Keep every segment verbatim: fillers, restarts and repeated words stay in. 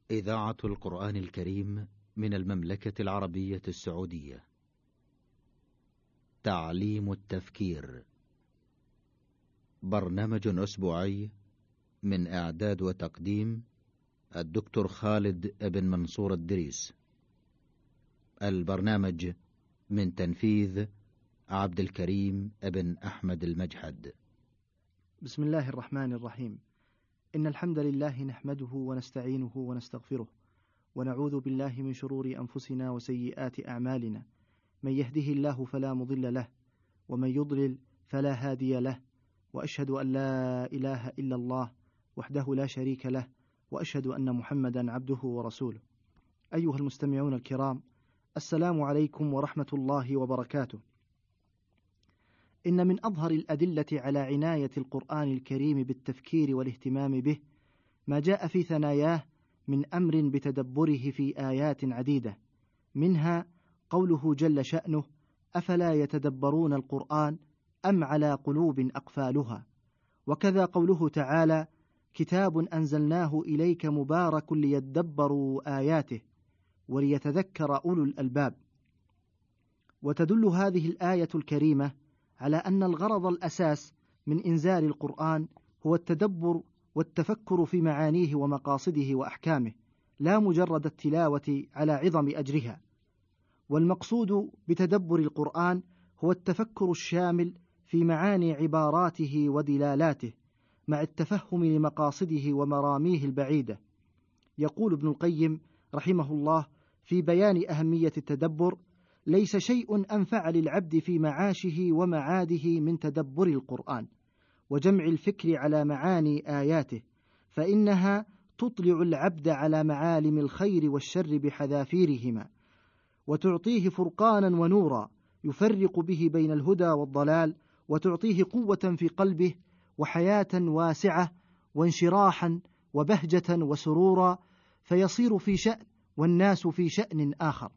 إذاعة القرآن الكريم من المملكة العربية السعودية. تعليم التفكير، برنامج أسبوعي من إعداد وتقديم الدكتور خالد بن منصور الدريس. البرنامج من تنفيذ عبد الكريم بن أحمد المجحد. بسم الله الرحمن الرحيم. إن الحمد لله نحمده ونستعينه ونستغفره، ونعوذ بالله من شرور أنفسنا وسيئات أعمالنا. من يهده الله فلا مضل له، ومن يضلل فلا هادي له، وأشهد أن لا إله إلا الله وحده لا شريك له، وأشهد أن محمدا عبده ورسوله. أيها المستمعون الكرام، السلام عليكم ورحمة الله وبركاته. إن من أظهر الأدلة على عناية القرآن الكريم بالتفكير والاهتمام به ما جاء في ثناياه من أمر بتدبره في آيات عديدة، منها قوله جل شأنه: أفلا يتدبرون القرآن أم على قلوب أقفالها. وكذا قوله تعالى: كتاب أنزلناه إليك مبارك ليدبروا آياته وليتذكر أولو الألباب. وتدل هذه الآية الكريمة على أن الغرض الأساس من إنزال القرآن هو التدبر والتفكر في معانيه ومقاصده وأحكامه، لا مجرد التلاوة على عظم أجرها. والمقصود بتدبر القرآن هو التفكر الشامل في معاني عباراته ودلالاته، مع التفهم لمقاصده ومراميه البعيدة. يقول ابن القيم رحمه الله في بيان أهمية التدبر: ليس شيء أنفع للعبد في معاشه ومعاده من تدبر القرآن وجمع الفكر على معاني آياته، فإنها تطلع العبد على معالم الخير والشر بحذافيرهما، وتعطيه فرقانا ونورا يفرق به بين الهدى والضلال، وتعطيه قوة في قلبه وحياة واسعة وانشراحا وبهجة وسرورا، فيصير في شأن والناس في شأن آخر.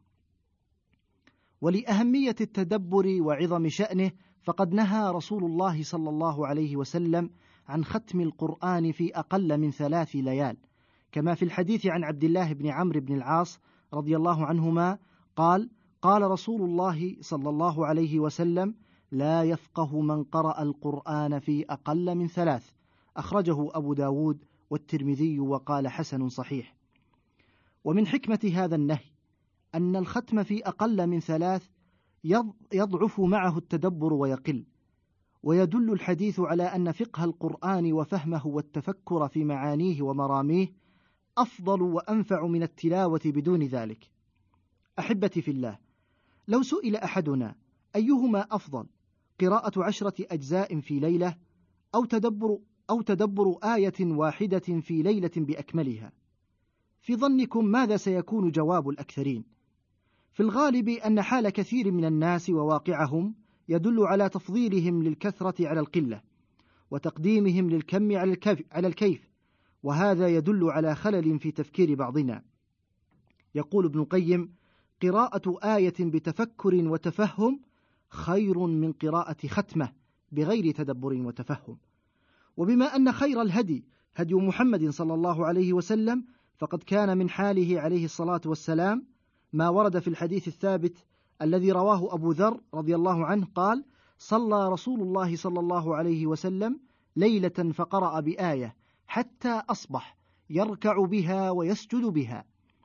ولأهمية التدبر وعظم شأنه فقد نهى رسول الله صلى الله عليه وسلم عن ختم القرآن في أقل من ثلاث ليال، كما في الحديث عن عبد الله بن عمرو بن العاص رضي الله عنهما قال: قال رسول الله صلى الله عليه وسلم: لا يفقه من قرأ القرآن في أقل من ثلاث. أخرجه أبو داود والترمذي وقال حسن صحيح. ومن حكمة هذا النهي أن الختم في أقل من ثلاث يضعف معه التدبر ويقل، ويدل الحديث على أن فقه القرآن وفهمه والتفكر في معانيه ومراميه أفضل وأنفع من التلاوة بدون ذلك. أحبتي في الله، لو سئل أحدنا أيهما أفضل، قراءة عشرة أجزاء في ليلة أو تدبر, أو تدبر آية واحدة في ليلة بأكملها، في ظنكم ماذا سيكون جواب الأكثرين؟ في الغالب أن حال كثير من الناس وواقعهم يدل على تفضيلهم للكثرة على القلة، وتقديمهم للكم على الكيف، وهذا يدل على خلل في تفكير بعضنا. يقول ابن القيم: قراءة آية بتفكر وتفهم خير من قراءة ختمة بغير تدبر وتفهم. وبما أن خير الهدي هدي محمد صلى الله عليه وسلم، فقد كان من حاله عليه الصلاة والسلام ما ورد في الحديث الثابت الذي رواه أبو ذر رضي الله عنه قال: صلى رسول الله صلى الله عليه وسلم ليلة فقرأ بآية حتى أصبح يركع بها ويسجد بها.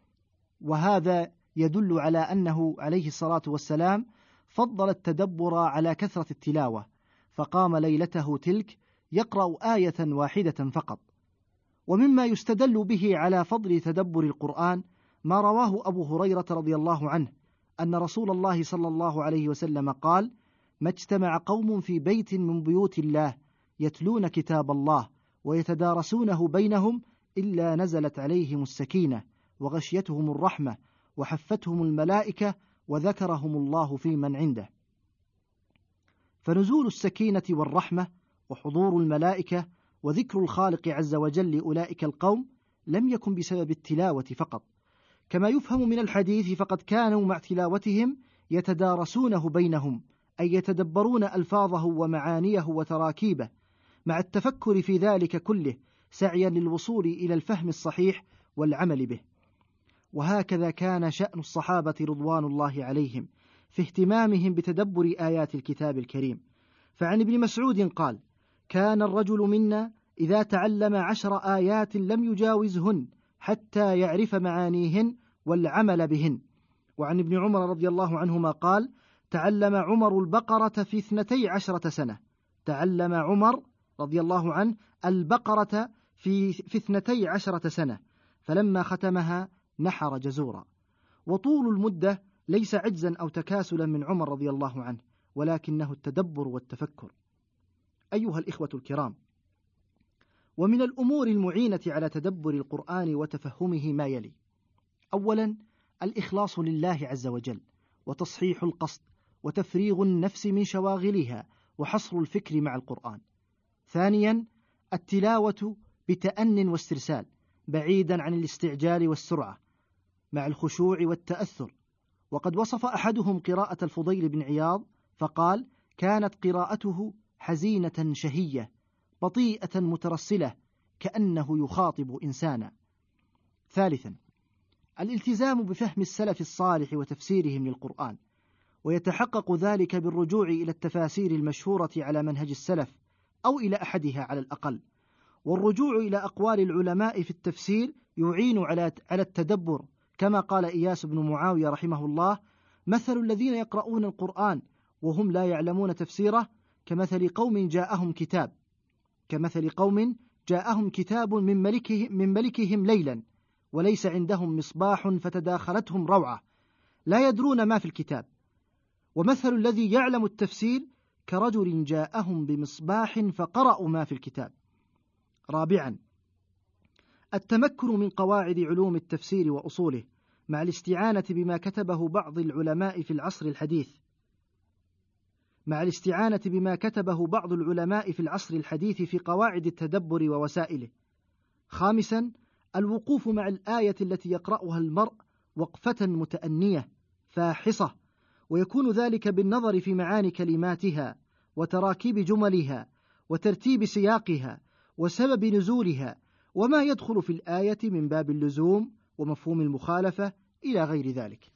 وهذا يدل على أنه عليه الصلاة والسلام فضل التدبر على كثرة التلاوة، فقام ليلته تلك يقرأ آية واحدة فقط. ومما يستدل به على فضل تدبر القرآن ما رواه أبو هريرة رضي الله عنه أن رسول الله صلى الله عليه وسلم قال: ما اجتمع قوم في بيت من بيوت الله يتلون كتاب الله ويتدارسونه بينهم إلا نزلت عليهم السكينة وغشيتهم الرحمة وحفتهم الملائكة وذكرهم الله في من عنده. فنزول السكينة والرحمة وحضور الملائكة وذكر الخالق عز وجل لأولئك القوم لم يكن بسبب التلاوة فقط، كما يفهم من الحديث فقد كانوا مع تلاوتهم يتدارسونه بينهم، أي يتدبرون ألفاظه ومعانيه وتراكيبه، مع التفكر في ذلك كله سعيا للوصول إلى الفهم الصحيح والعمل به. وهكذا كان شأن الصحابة رضوان الله عليهم في اهتمامهم بتدبر آيات الكتاب الكريم. فعن ابن مسعود قال: كان الرجل منا إذا تعلم عشر آيات لم يجاوزهن حتى يعرف معانيهن والعمل بهن. وعن ابن عمر رضي الله عنهما قال: تعلم عمر البقرة في اثنتي عشرة سنة. تعلم عمر رضي الله عنه البقرة في, في اثنتي عشرة سنة، فلما ختمها نحر جزورا. وطول المدة ليس عجزا أو تكاسلا من عمر رضي الله عنه، ولكنه التدبر والتفكر. أيها الإخوة الكرام، ومن الأمور المعينة على تدبر القرآن وتفهمه ما يلي: أولا، الإخلاص لله عز وجل، وتصحيح القصد، وتفريغ النفس من شواغلها، وحصر الفكر مع القرآن. ثانيا، التلاوة بتأن واسترسال، بعيدا عن الاستعجال والسرعة، مع الخشوع والتأثر. وقد وصف أحدهم قراءة الفضيل بن عياض فقال: كانت قراءته حزينة شهية بطيئة مترسلة كأنه يخاطب إنسانا. ثالثا، الالتزام بفهم السلف الصالح وتفسيرهم للقرآن، ويتحقق ذلك بالرجوع إلى التفاسير المشهورة على منهج السلف أو إلى أحدها على الأقل. والرجوع إلى أقوال العلماء في التفسير يعين على على التدبر، كما قال إياس بن معاوية رحمه الله: مثل الذين يقرؤون القرآن وهم لا يعلمون تفسيره كمثل قوم جاءهم كتاب كمثل قوم جاءهم كتاب من ملكه من ملكهم ليلا وليس عندهم مصباح فتداخلتهم روعة، لا يدرون ما في الكتاب. ومثل الذي يعلم التفسير كرجل جاءهم بمصباح فقرأوا ما في الكتاب. رابعا، التمكن من قواعد علوم التفسير وأصوله، مع الاستعانة بما كتبه بعض العلماء في العصر الحديث مع الاستعانة بما كتبه بعض العلماء في العصر الحديث في قواعد التدبر ووسائله. خامسا، الوقوف مع الآية التي يقرأها المرء وقفة متأنية فاحصة، ويكون ذلك بالنظر في معاني كلماتها وتراكيب جملها وترتيب سياقها وسبب نزولها وما يدخل في الآية من باب اللزوم ومفهوم المخالفة إلى غير ذلك.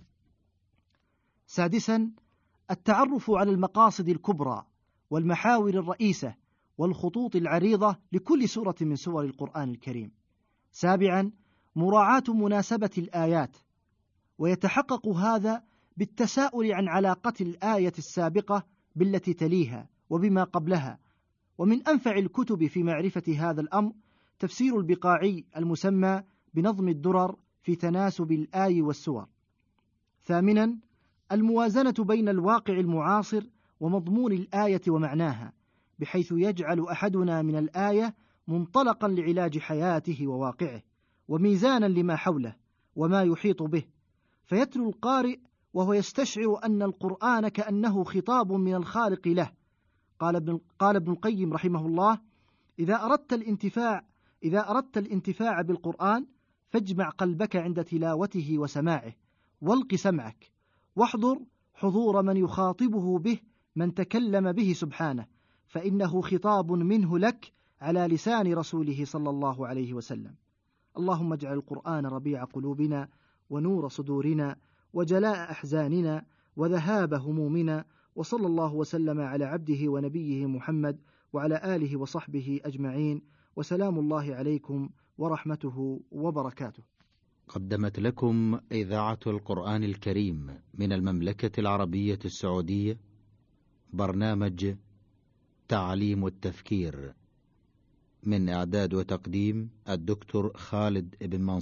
سادسا، التعرف على المقاصد الكبرى والمحاور الرئيسة والخطوط العريضة لكل سورة من سور القرآن الكريم. سابعا، مراعاة مناسبة الآيات، ويتحقق هذا بالتساؤل عن علاقة الآية السابقة بالتي تليها وبما قبلها. ومن أنفع الكتب في معرفة هذا الأمر تفسير البقاعي المسمى بنظم الدرر في تناسب الآي والسور. ثامنا، الموازنة بين الواقع المعاصر ومضمون الآية ومعناها، بحيث يجعل أحدنا من الآية منطلقا لعلاج حياته وواقعه، وميزانا لما حوله وما يحيط به، فيتلو القارئ وهو يستشعر أن القرآن كأنه خطاب من الخالق له. قال ابن, قال ابن القيم رحمه الله: إذا أردت الانتفاع إذا أردت الانتفاع بالقرآن فاجمع قلبك عند تلاوته وسماعه، والق سمعك، واحضر حضور من يخاطبه به، من تكلم به سبحانه، فإنه خطاب منه لك على لسان رسوله صلى الله عليه وسلم. اللهم اجعل القرآن ربيع قلوبنا ونور صدورنا وجلاء أحزاننا وذهاب همومنا، وصلى الله وسلم على عبده ونبيه محمد وعلى آله وصحبه أجمعين، وسلام الله عليكم ورحمته وبركاته. قدمت لكم إذاعة القرآن الكريم من المملكة العربية السعودية برنامج تعليم التفكير، من إعداد وتقديم الدكتور خالد بن منصور.